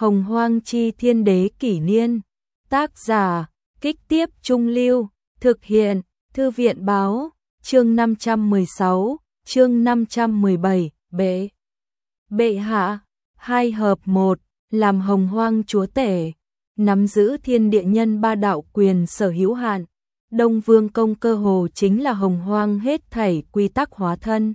Hồng Hoang chi thiên đế kỷ niên. Tác giả, Kích Tiếp Trung Lưu. Thực hiện, Thư viện báo. Chương 516, chương 517, Bệ hạ, 2 hợp 1, làm Hồng Hoang chúa tể, nắm giữ thiên địa nhân ba đạo quyền sở hữu hạn. Đông Vương Công cơ hồ chính là Hồng Hoang hết thảy quy tắc hóa thân,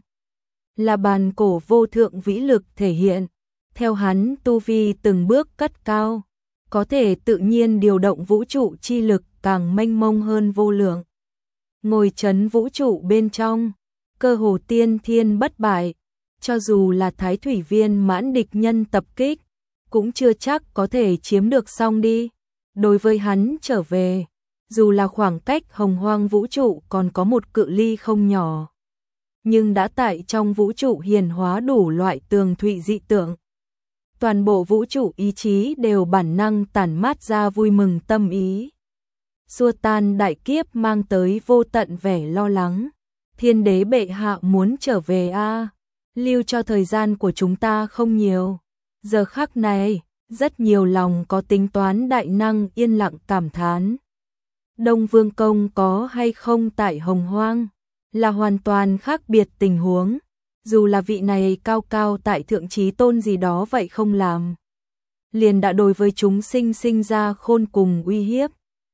là bàn cổ vô thượng vĩ lực thể hiện. Theo hắn tu vi từng bước cất cao, có thể tự nhiên điều động vũ trụ chi lực càng mênh mông hơn vô lượng. Ngồi trấn vũ trụ bên trong, cơ hồ tiên thiên bất bại, cho dù là Thái Thủy Viên mãn địch nhân tập kích, cũng chưa chắc có thể chiếm được xong đi. Đối với hắn trở về, dù là khoảng cách Hồng Hoang vũ trụ còn có một cự ly không nhỏ, nhưng đã tại trong vũ trụ hiển hóa đủ loại tường thụy dị tượng. Toàn bộ vũ trụ ý chí đều bản năng tản mát ra vui mừng tâm ý, xua tan đại kiếp mang tới vô tận vẻ lo lắng. Thiên đế bệ hạ muốn trở về a, lưu cho thời gian của chúng ta không nhiều. Giờ khắc này, rất nhiều lòng có tính toán đại năng yên lặng cảm thán. Đông Vương Công có hay không tại Hồng Hoang là hoàn toàn khác biệt tình huống. Dù là vị này cao cao tại thượng chí tôn gì đó vậy không làm, liền đã đối với chúng sinh sinh ra khôn cùng uy hiếp.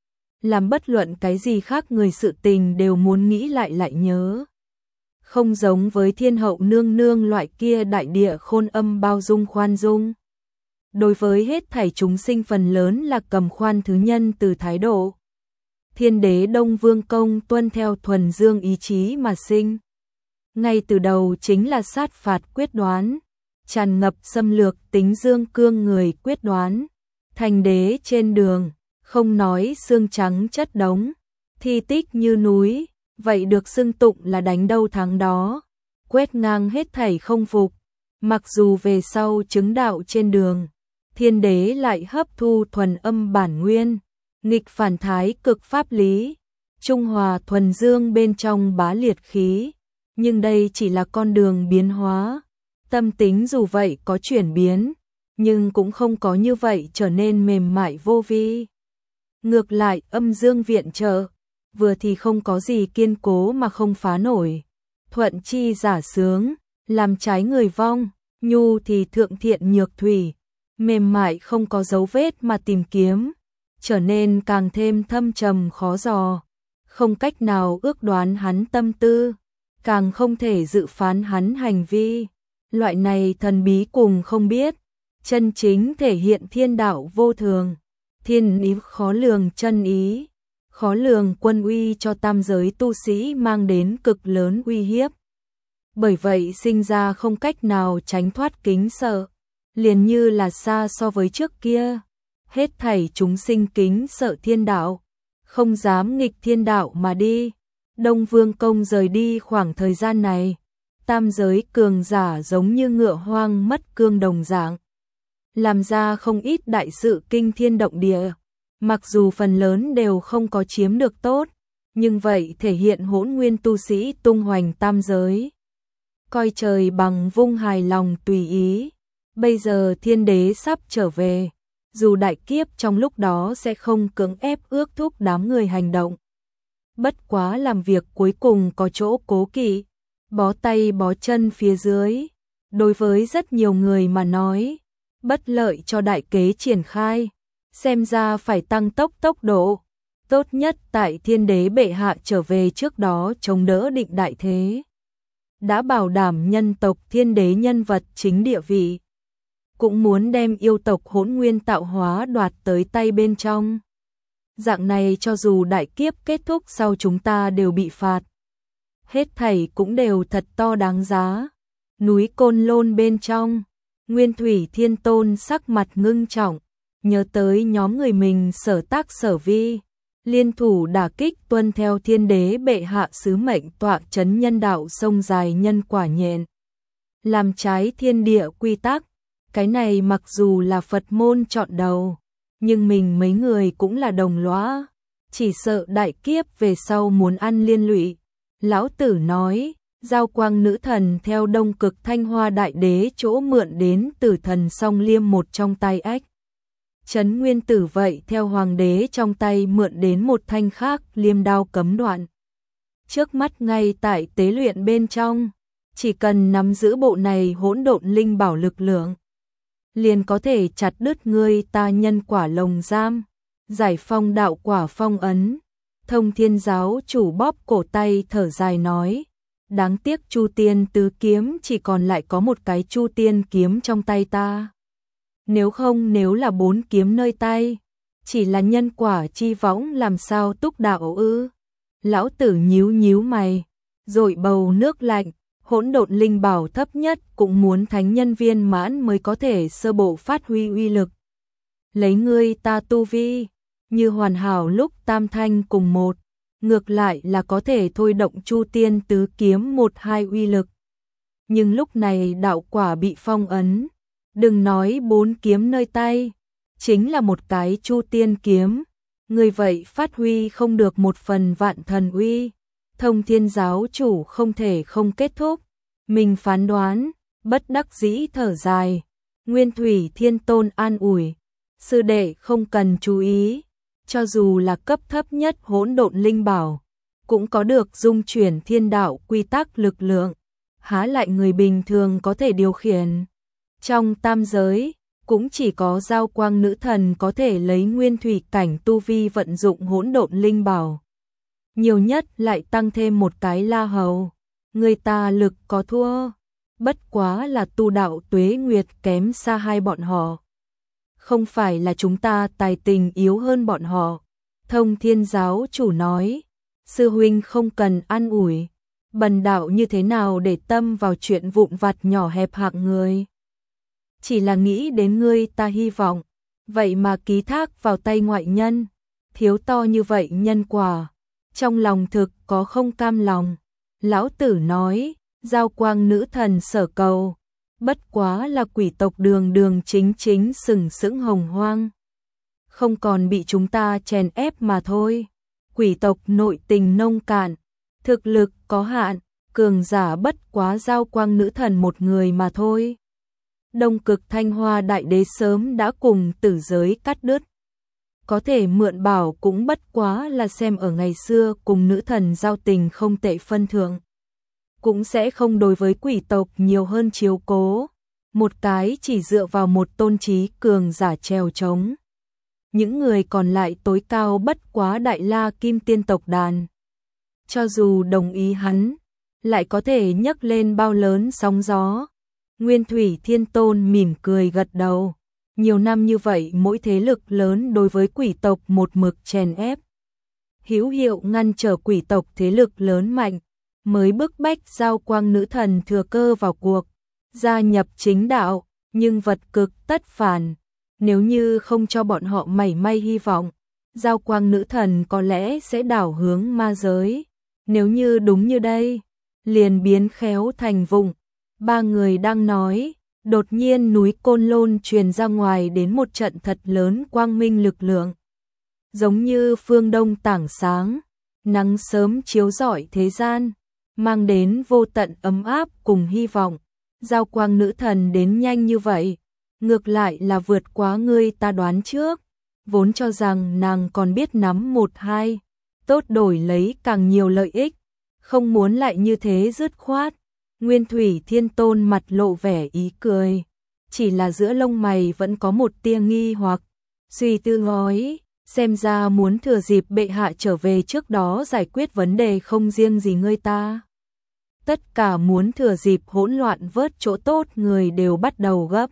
Làm bất luận cái gì khác người sự tình đều muốn nghĩ lại nhớ. Không giống với thiên hậu nương nương loại kia đại địa khôn âm bao dung khoan dung. Đối với hết thảy chúng sinh phần lớn là cầm khoan thứ nhân từ thái độ. Thiên đế Đông Vương Công tuân theo thuần dương ý chí mà sinh. Ngay từ đầu chính là sát phạt quyết đoán, tràn ngập xâm lược tính dương cương người quyết đoán. Thành đế trên đường, không nói xương trắng chất đống, thi tích như núi, vậy được xưng tụng là đánh đâu thắng đó, quét ngang hết thảy không phục. Mặc dù về sau chứng đạo trên đường, thiên đế lại hấp thu thuần âm bản nguyên, nghịch phản thái cực pháp lý, trung hòa thuần dương bên trong bá liệt khí. Nhưng đây chỉ là con đường biến hóa, tâm tính dù vậy có chuyển biến, nhưng cũng không có như vậy trở nên mềm mại vô vi. Ngược lại âm dương viện trợ, vừa thì không có gì kiên cố mà không phá nổi, thuận chi giả sướng, làm trái người vong, nhu thì thượng thiện nhược thủy, mềm mại không có dấu vết mà tìm kiếm, trở nên càng thêm thâm trầm khó dò, không cách nào ước đoán hắn tâm tư, càng không thể dự phán hắn hành vi. Loại này thần bí cùng không biết, chân chính thể hiện thiên đạo vô thường, thiên ý khó lường chân ý, khó lường quân uy cho tam giới tu sĩ mang đến cực lớn uy hiếp. Bởi vậy sinh ra không cách nào tránh thoát kính sợ, liền như là xa so với trước kia. Hết thảy chúng sinh kính sợ thiên đạo, không dám nghịch thiên đạo mà đi. Đông Vương Công rời đi khoảng thời gian này, tam giới cường giả giống như ngựa hoang mất cương đồng dạng, làm ra không ít đại sự kinh thiên động địa, mặc dù phần lớn đều không có chiếm được tốt, nhưng vậy thể hiện hỗn nguyên tu sĩ tung hoành tam giới, coi trời bằng vung hài lòng tùy ý. Bây giờ thiên đế sắp trở về, dù đại kiếp trong lúc đó sẽ không cưỡng ép ước thúc đám người hành động. Bất quá làm việc cuối cùng có chỗ cố kỵ, bó tay bó chân phía dưới. Đối với rất nhiều người mà nói, bất lợi cho đại kế triển khai, xem ra phải tăng tốc độ. Tốt nhất tại thiên đế bệ hạ trở về trước đó chống đỡ định đại thế. Đã bảo đảm nhân tộc thiên đế nhân vật chính địa vị. Cũng muốn đem yêu tộc hỗn nguyên tạo hóa đoạt tới tay bên trong. Dạng này cho dù đại kiếp kết thúc sau chúng ta đều bị phạt, hết thảy cũng đều thật to đáng giá. Núi Côn Lôn bên trong, Nguyên Thủy Thiên Tôn sắc mặt ngưng trọng, nhớ tới nhóm người mình sở tác sở vi, liên thủ đả kích tuân theo thiên đế bệ hạ sứ mệnh tọa chấn nhân đạo sông dài nhân quả nhện, làm trái thiên địa quy tắc. Cái này mặc dù là Phật môn chọn đầu, nhưng mình mấy người cũng là đồng lõa, chỉ sợ đại kiếp về sau muốn ăn liên lụy. Lão Tử nói, Giao Quang nữ thần theo Đông Cực Thanh Hoa đại đế chỗ mượn đến Tử Thần Song Liêm một trong tay ách. Trấn Nguyên Tử vậy theo hoàng đế trong tay mượn đến một thanh khác liêm đao cấm đoạn. Trước mắt ngay tại tế luyện bên trong, chỉ cần nắm giữ bộ này hỗn độn linh bảo lực lượng, liền có thể chặt đứt ngươi ta nhân quả lồng giam, giải phong đạo quả phong ấn. Thông Thiên giáo chủ bóp cổ tay thở dài nói, đáng tiếc Chu Tiên tứ kiếm chỉ còn lại có một cái Chu Tiên kiếm trong tay ta. Nếu là 4 kiếm nơi tay, chỉ là nhân quả chi võng làm sao túc đạo ư? Lão tử nhíu mày, rồi bầu nước lạnh, hỗn độn linh bảo thấp nhất cũng muốn thánh nhân viên mãn mới có thể sơ bộ phát huy uy lực. Lấy ngươi ta tu vi, như hoàn hảo lúc tam thanh cùng một, ngược lại là có thể thôi động Chu Tiên tứ kiếm 1-2 uy lực. Nhưng lúc này đạo quả bị phong ấn, đừng nói 4 kiếm nơi tay, chính là một cái Chu Tiên kiếm, người vậy phát huy không được 1/1000 thần uy. Thông Thiên giáo chủ không thể không kết thúc, mình phán đoán, bất đắc dĩ thở dài. Nguyên Thủy Thiên Tôn an ủi, sư đệ không cần chú ý, cho dù là cấp thấp nhất hỗn độn linh bảo, cũng có được dung chuyển thiên đạo quy tắc lực lượng, há lại người bình thường có thể điều khiển. Trong tam giới, cũng chỉ có Giao Quang nữ thần có thể lấy nguyên thủy cảnh tu vi vận dụng hỗn độn linh bảo. Nhiều nhất lại tăng thêm một cái La Hầu, người ta lực có thua, bất quá là tu đạo tuế nguyệt kém xa hai bọn họ. Không phải là chúng ta tài tình yếu hơn bọn họ. Thông Thiên giáo chủ nói, sư huynh không cần an ủi, bần đạo như thế nào để tâm vào chuyện vụn vặt nhỏ hẹp hạng người. Chỉ là nghĩ đến ngươi ta hy vọng, vậy mà ký thác vào tay ngoại nhân, thiếu to như vậy nhân quả, trong lòng thực có không cam lòng. Lão tử nói, Giao Quang nữ thần sở cầu, bất quá là quỷ tộc đường đường chính chính sừng sững hồng hoang, không còn bị chúng ta chèn ép mà thôi. Quỷ tộc nội tình nông cạn, thực lực có hạn, cường giả bất quá Giao Quang nữ thần một người mà thôi. Đông Cực Thanh Hoa đại đế sớm đã cùng tử giới cắt đứt, có thể mượn bảo cũng bất quá là xem ở ngày xưa cùng nữ thần giao tình không tệ phân thượng, cũng sẽ không đối với quỷ tộc nhiều hơn chiếu cố, một cái chỉ dựa vào một tôn trí cường giả trèo trống. Những người còn lại tối cao bất quá Đại La Kim Tiên tộc đàn. Cho dù đồng ý hắn, lại có thể nhấc lên bao lớn sóng gió. Nguyên Thủy Thiên Tôn mỉm cười gật đầu. Nhiều năm như vậy mỗi thế lực lớn đối với quỷ tộc một mực chèn ép, hữu hiệu ngăn trở quỷ tộc thế lực lớn mạnh, mới bức bách Giao Quang nữ thần thừa cơ vào cuộc, gia nhập chính đạo, nhưng vật cực tất phản. Nếu như không cho bọn họ mảy may hy vọng, Giao Quang nữ thần có lẽ sẽ đảo hướng ma giới. Nếu như đúng như đây, liền biến khéo thành vụng. Ba người đang nói, đột nhiên núi Côn Lôn truyền ra ngoài đến một trận thật lớn quang minh lực lượng. Giống như phương đông tảng sáng, nắng sớm chiếu rọi thế gian, mang đến vô tận ấm áp cùng hy vọng. Giao Quang nữ thần đến nhanh như vậy, ngược lại là vượt quá ngươi ta đoán trước, vốn cho rằng nàng còn biết nắm 1-2, tốt đổi lấy càng nhiều lợi ích, không muốn lại như thế dứt khoát. Nguyên Thủy Thiên Tôn mặt lộ vẻ ý cười, chỉ là giữa lông mày vẫn có một tia nghi hoặc, suy tư nói, xem ra muốn thừa dịp bệ hạ trở về trước đó giải quyết vấn đề không riêng gì ngươi ta. Tất cả muốn thừa dịp hỗn loạn vớt chỗ tốt người đều bắt đầu gấp.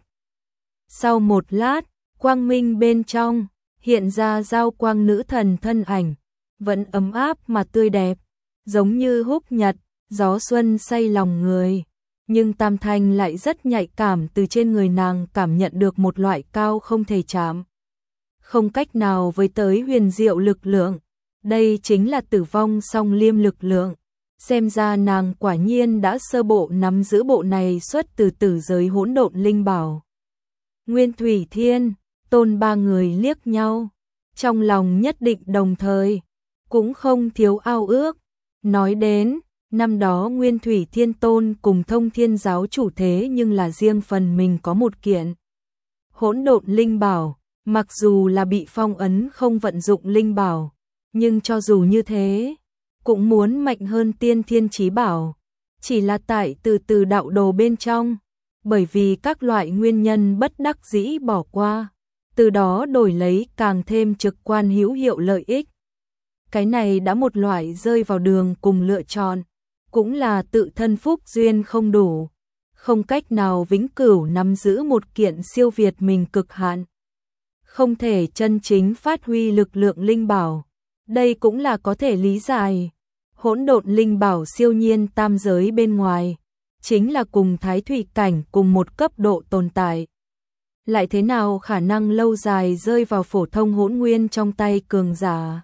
Sau một lát, quang minh bên trong, hiện ra Giao Quang nữ thần thân ảnh, vẫn ấm áp mà tươi đẹp, giống như húc nhật, gió xuân say lòng người. Nhưng Tam Thanh lại rất nhạy cảm, từ trên người nàng cảm nhận được một loại cao không thể chạm, không cách nào với tới huyền diệu lực lượng. Đây chính là tử vong song liêm lực lượng. Xem ra nàng quả nhiên đã sơ bộ nắm giữ bộ này xuất từ tử giới hỗn độn linh bảo. Nguyên Thủy Thiên Tôn ba người liếc nhau, trong lòng nhất định đồng thời, cũng không thiếu ao ước. Nói đến, năm đó Nguyên Thủy Thiên Tôn cùng Thông Thiên giáo chủ thế nhưng là riêng phần mình có một kiện hỗn độn linh bảo, Mặc dù là bị phong ấn không vận dụng linh bảo, nhưng cho dù như thế, cũng muốn mạnh hơn tiên thiên chí bảo. Chỉ là tại từ từ đạo đồ bên trong, bởi vì các loại nguyên nhân bất đắc dĩ bỏ qua, từ đó đổi lấy càng thêm trực quan hữu hiệu lợi ích. Cái này đã một loại rơi vào đường cùng lựa chọn, cũng là tự thân phúc duyên không đủ, không cách nào vĩnh cửu nắm giữ một kiện siêu việt mình cực hạn, không thể chân chính phát huy lực lượng linh bảo. Đây cũng là có thể lý giải. Hỗn độn linh bảo siêu nhiên tam giới bên ngoài, chính là cùng thái thủy cảnh cùng một cấp độ tồn tại. Lại thế nào khả năng lâu dài rơi vào phổ thông hỗn nguyên trong tay cường giả.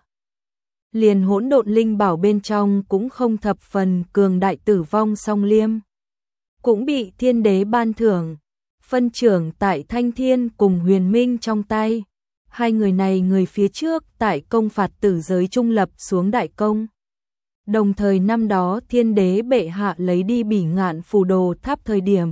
Liền hỗn độn linh bảo bên trong cũng không thập phần cường đại Tử Vong Song Liêm. Cũng bị thiên đế ban thưởng, phân trưởng tại Thanh Thiên cùng Huyền Minh trong tay. Hai người này người phía trước tại công phạt tử giới trung lập xuống đại công. Đồng thời năm đó thiên đế bệ hạ lấy đi Bỉ Ngạn phù đồ tháp thời điểm,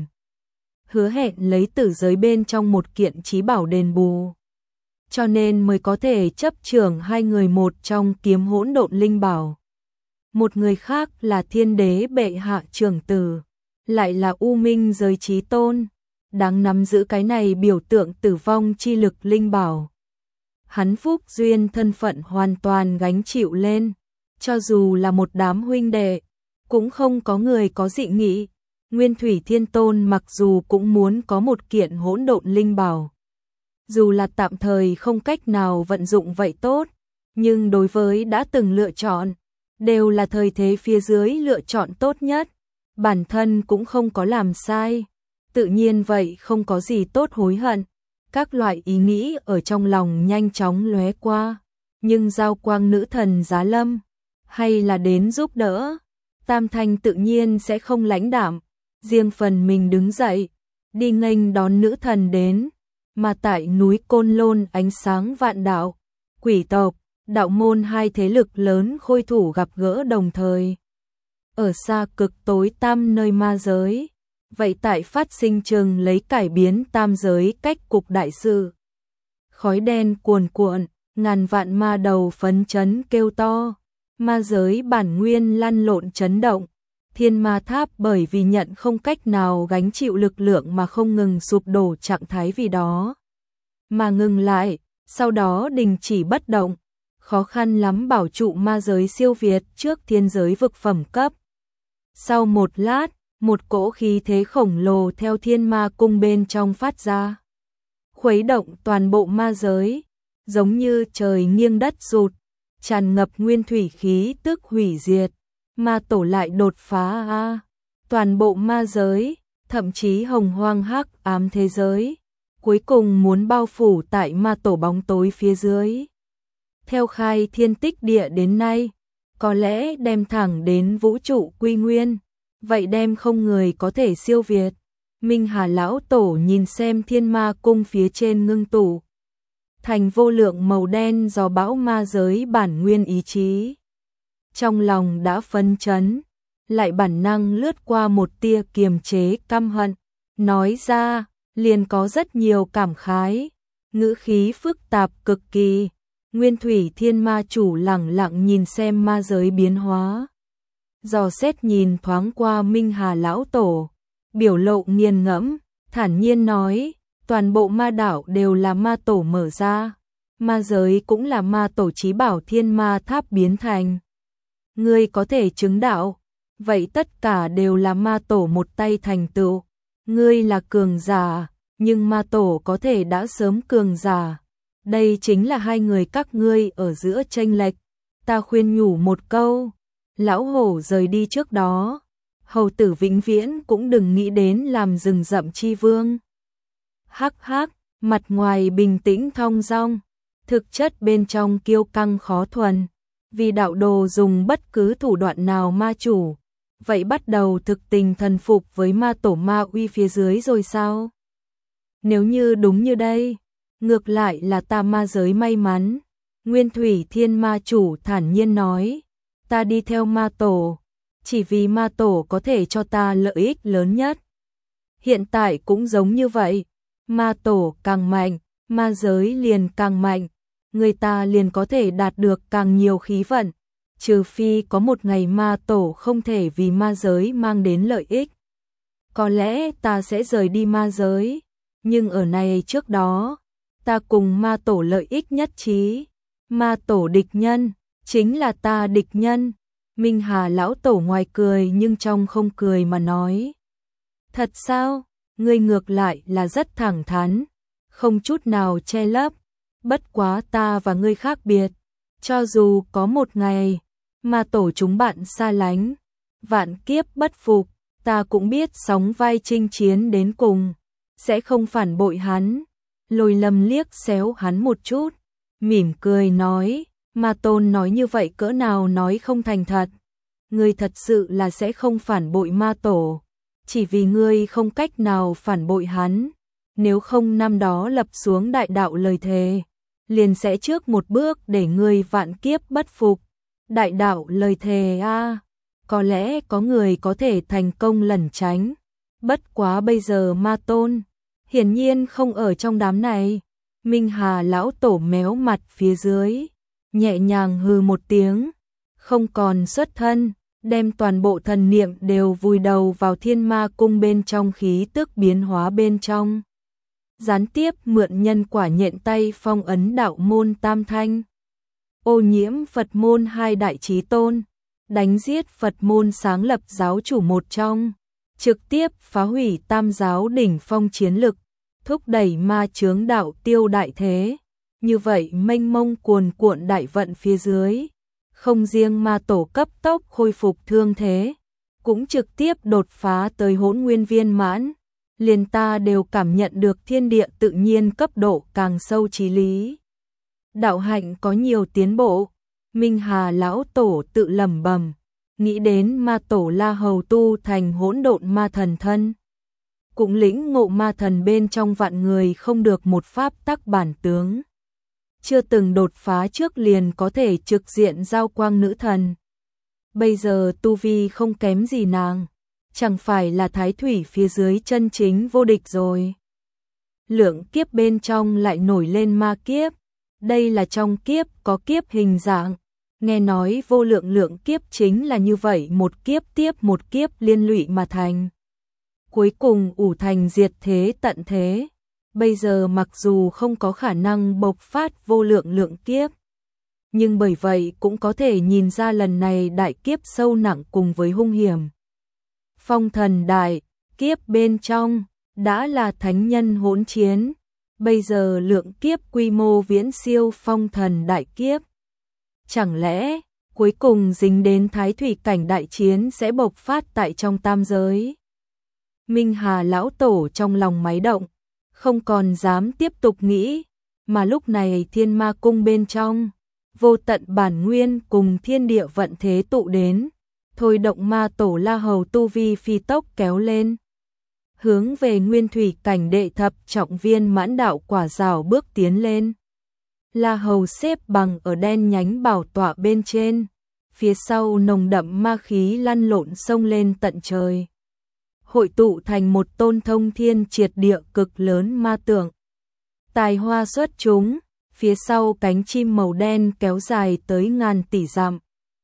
hứa hẹn lấy tử giới bên trong một kiện chí bảo đền bù. Cho nên mới có thể chấp trưởng hai người, một trong kiếm hỗn độn linh bảo. Một người khác là thiên đế bệ hạ trưởng tử, lại là U Minh giới chí tôn, đáng nắm giữ cái này biểu tượng tử vong chi lực linh bảo. Hắn phúc duyên thân phận hoàn toàn gánh chịu lên. Cho dù là một đám huynh đệ, cũng không có người có dị nghị. Nguyên Thủy Thiên Tôn mặc dù cũng muốn có một kiện hỗn độn linh bảo. Dù là tạm thời không cách nào vận dụng vậy tốt, nhưng đối với đã từng lựa chọn, đều là thời thế phía dưới lựa chọn tốt nhất. Bản thân cũng không có làm sai, tự nhiên vậy không có gì tốt hối hận. Các loại ý nghĩ ở trong lòng nhanh chóng lóe qua, nhưng giao quang nữ thần giá lâm, hay là đến giúp đỡ, Tam Thanh tự nhiên sẽ không lãnh đạm, riêng phần mình đứng dậy, đi nghênh đón nữ thần đến, mà tại núi Côn Lôn ánh sáng vạn đạo, quỷ tộc, đạo môn hai thế lực lớn khôi thủ gặp gỡ đồng thời. Ở xa cực tối tam nơi ma giới, vậy tại phát sinh chừng lấy cải biến tam giới cách cục đại sự. Khói đen cuồn cuộn, ngàn vạn ma đầu phấn chấn kêu to. Ma giới bản nguyên lăn lộn chấn động, thiên ma tháp bởi vì nhận không cách nào gánh chịu lực lượng mà không ngừng sụp đổ trạng thái vì đó. Mà ngừng lại, sau đó đình chỉ bất động, khó khăn lắm bảo trụ ma giới siêu việt trước thiên giới vực phẩm cấp. Sau một lát, một cỗ khí thế khổng lồ theo thiên ma cung bên trong phát ra. Khuấy động toàn bộ ma giới, giống như trời nghiêng đất sụt. Tràn ngập nguyên thủy khí tức hủy diệt, ma tổ lại đột phá toàn bộ ma giới, thậm chí hồng hoang hắc ám thế giới, cuối cùng muốn bao phủ tại ma tổ bóng tối phía dưới. Theo khai thiên tích địa đến nay, có lẽ đem thẳng đến vũ trụ quy nguyên, vậy đem không người có thể siêu việt. Minh Hà lão tổ nhìn xem thiên ma cung phía trên ngưng tụ thành vô lượng màu đen do bão ma giới bản nguyên ý chí. Trong lòng đã phấn chấn, lại bản năng lướt qua một tia kiềm chế căm hận, nói ra, liền có rất nhiều cảm khái, ngữ khí phức tạp cực kỳ. Nguyên Thủy Thiên Ma chủ lẳng lặng nhìn xem ma giới biến hóa. Dò xét nhìn thoáng qua Minh Hà lão tổ, biểu lộ nghiền ngẫm, thản nhiên nói, toàn bộ ma đảo đều là ma tổ mở ra, ma giới cũng là ma tổ chí bảo thiên ma tháp biến thành. Ngươi có thể chứng đạo, vậy tất cả đều là ma tổ một tay thành tựu. Ngươi là cường giả, nhưng ma tổ có thể đã sớm cường giả. Đây chính là hai người các ngươi ở giữa chênh lệch. Ta khuyên nhủ một câu, lão hổ rời đi trước đó, hầu tử vĩnh viễn cũng đừng nghĩ đến làm rừng rậm chi vương. Hắc hắc, mặt ngoài bình tĩnh thong dong, thực chất bên trong kiêu căng khó thuần, vì đạo đồ dùng bất cứ thủ đoạn nào ma chủ, vậy bắt đầu thực tình thần phục với ma tổ ma uy phía dưới rồi sao? Nếu như đúng như đây, ngược lại là ta ma giới may mắn. Nguyên Thủy Thiên Ma chủ thản nhiên nói, ta đi theo ma tổ, chỉ vì ma tổ có thể cho ta lợi ích lớn nhất. Hiện tại cũng giống như vậy, ma tổ càng mạnh, ma giới liền càng mạnh, người ta liền có thể đạt được càng nhiều khí vận, trừ phi có một ngày ma tổ không thể vì ma giới mang đến lợi ích. Có lẽ ta sẽ rời đi ma giới, nhưng ở này trước đó, ta cùng ma tổ lợi ích nhất trí. Ma tổ địch nhân, chính là ta địch nhân. Minh Hà lão tổ ngoài cười nhưng trong không cười mà nói. Thật sao? Ngươi ngược lại là rất thẳng thắn, không chút nào che lấp. Bất quá ta và ngươi khác biệt, cho dù có một ngày ma tổ chúng bạn xa lánh, vạn kiếp bất phục, ta cũng biết sóng vai chinh chiến đến cùng, sẽ không phản bội hắn. Lôi Lâm liếc xéo hắn một chút, mỉm cười nói, Ma Tôn nói như vậy cỡ nào nói không thành thật. Ngươi thật sự là sẽ không phản bội ma tổ, chỉ vì ngươi không cách nào phản bội hắn. Nếu không năm đó lập xuống đại đạo lời thề, liền sẽ trước một bước để ngươi vạn kiếp bất phục. Đại đạo lời thề a, có lẽ có người có thể thành công lẩn tránh. Bất quá bây giờ Ma Tôn hiển nhiên không ở trong đám này. Minh Hà lão tổ méo mặt phía dưới, nhẹ nhàng hừ một tiếng, không còn xuất thân, đem toàn bộ thần niệm đều vùi đầu vào Thiên Ma cung bên trong khí tức biến hóa bên trong. Gián tiếp mượn nhân quả nhện tay phong ấn đạo môn tam thanh, ô nhiễm Phật môn hai đại chí tôn, đánh giết Phật môn sáng lập giáo chủ một trong, trực tiếp phá hủy tam giáo đỉnh phong chiến lực, thúc đẩy ma chướng đạo tiêu đại thế. Như vậy mênh mông cuồn cuộn đại vận phía dưới, không riêng ma tổ cấp tốc khôi phục thương thế, cũng trực tiếp đột phá tới hỗn nguyên viên mãn. Liền ta đều cảm nhận được thiên địa tự nhiên cấp độ càng sâu trí lý. Đạo hạnh có nhiều tiến bộ. Minh Hà lão tổ tự lẩm bẩm, nghĩ đến ma tổ La Hầu tu thành hỗn độn ma thần thân, cũng lĩnh ngộ ma thần bên trong vạn người không được một pháp tắc bản tướng. Chưa từng đột phá trước liền có thể trực diện giao quang nữ thần. Bây giờ tu vi không kém gì nàng, chẳng phải là thái thủy phía dưới chân chính vô địch rồi. Lượng kiếp bên trong lại nổi lên ma kiếp, đây là trong kiếp có kiếp hình dạng. Nghe nói vô lượng lượng kiếp chính là như vậy, một kiếp tiếp một kiếp liên lụy mà thành. Cuối cùng ủ thành diệt thế tận thế. Bây giờ mặc dù không có khả năng bộc phát vô lượng lượng kiếp, nhưng bởi vậy cũng có thể nhìn ra lần này đại kiếp sâu nặng cùng với hung hiểm. Phong thần đại kiếp bên trong đã là thánh nhân hỗn chiến, bây giờ lượng kiếp quy mô viễn siêu phong thần đại kiếp. Chẳng lẽ cuối cùng dính đến thái thủy cảnh đại chiến sẽ bộc phát tại trong tam giới? Minh Hà lão tổ trong lòng máy động, không còn dám tiếp tục nghĩ, mà lúc này Thiên Ma cung bên trong, vô tận bản nguyên cùng thiên địa vận thế tụ đến, thôi động ma tổ La Hầu tu vi phi tốc kéo lên, hướng về nguyên thủy cảnh đệ thập trọng viên mãn đạo quả rào bước tiến lên. La Hầu xếp bằng ở đen nhánh bảo tọa bên trên, phía sau nồng đậm ma khí lăn lộn xông lên tận trời, hội tụ thành một tôn thông thiên triệt địa cực lớn ma tượng. Tài hoa xuất chúng, phía sau cánh chim màu đen kéo dài tới ngàn tỷ dặm,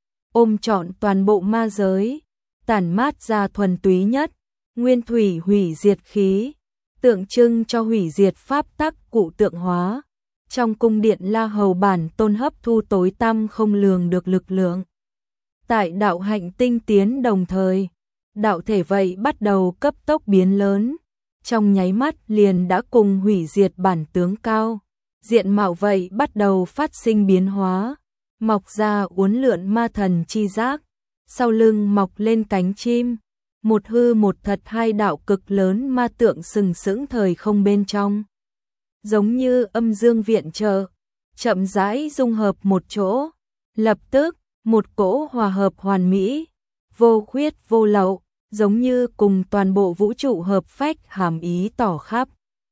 ôm trọn toàn bộ ma giới, tản mát ra thuần túy nhất, nguyên thủy hủy diệt khí, tượng trưng cho hủy diệt pháp tắc cụ tượng hóa. Trong cung điện La Hầu bản tôn hấp thu tối tăm không lường được lực lượng. Tại đạo hạnh tinh tiến đồng thời, đạo thể vậy bắt đầu cấp tốc biến lớn, trong nháy mắt liền đã cùng hủy diệt bản tướng cao. Diện mạo vậy bắt đầu phát sinh biến hóa, mọc ra uốn lượn ma thần chi giác, sau lưng mọc lên cánh chim, một hư một thật hai đạo cực lớn ma tượng sừng sững thời không bên trong. Giống như âm dương viện trợ, chậm rãi dung hợp một chỗ, lập tức một cỗ hòa hợp hoàn mỹ, vô khuyết vô lậu, giống như cùng toàn bộ vũ trụ hợp phách hàm ý tỏ khắp.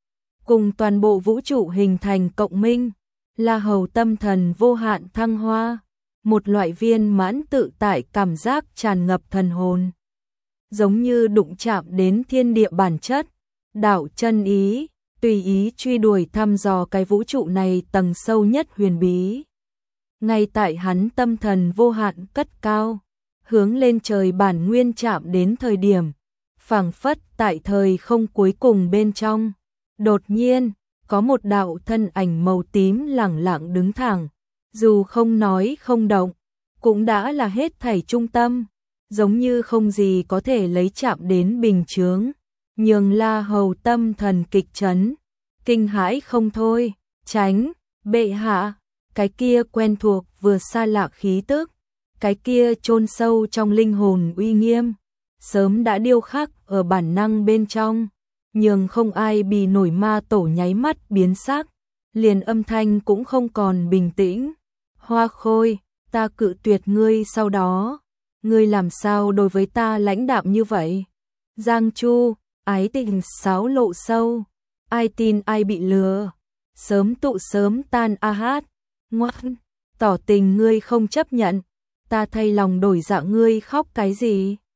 Cùng toàn bộ vũ trụ hình thành cộng minh, La Hầu tâm thần vô hạn thăng hoa, một loại viên mãn tự tại cảm giác tràn ngập thần hồn. Giống như đụng chạm đến thiên địa bản chất, đạo chân ý, tùy ý truy đuổi thăm dò cái vũ trụ này tầng sâu nhất huyền bí. Ngay tại hắn tâm thần vô hạn cất cao, hướng lên trời bản nguyên chạm đến thời điểm, phảng phất tại thời không cuối cùng bên trong, đột nhiên, có một đạo thân ảnh màu tím lẳng lặng đứng thẳng, dù không nói không động, cũng đã là hết thảy trung tâm, giống như không gì có thể lấy chạm đến bình chướng, nhường La Hầu tâm thần kịch chấn, kinh hãi không thôi, tránh, bệ hạ, cái kia quen thuộc vừa xa lạ khí tức, cái kia chôn sâu trong linh hồn uy nghiêm, sớm đã điêu khắc ở bản năng bên trong, nhường không ai bì nổi ma tổ nháy mắt biến sắc, liền âm thanh cũng không còn bình tĩnh. Hoa Khôi, ta cự tuyệt ngươi sau đó, ngươi làm sao đối với ta lãnh đạm như vậy? Giang Chu, ái tình xáo lộ sâu, ai tin ai bị lừa, sớm tụ sớm tan a hát, ngoan, tỏ tình ngươi không chấp nhận, ta thay lòng đổi dạ ngươi khóc cái gì?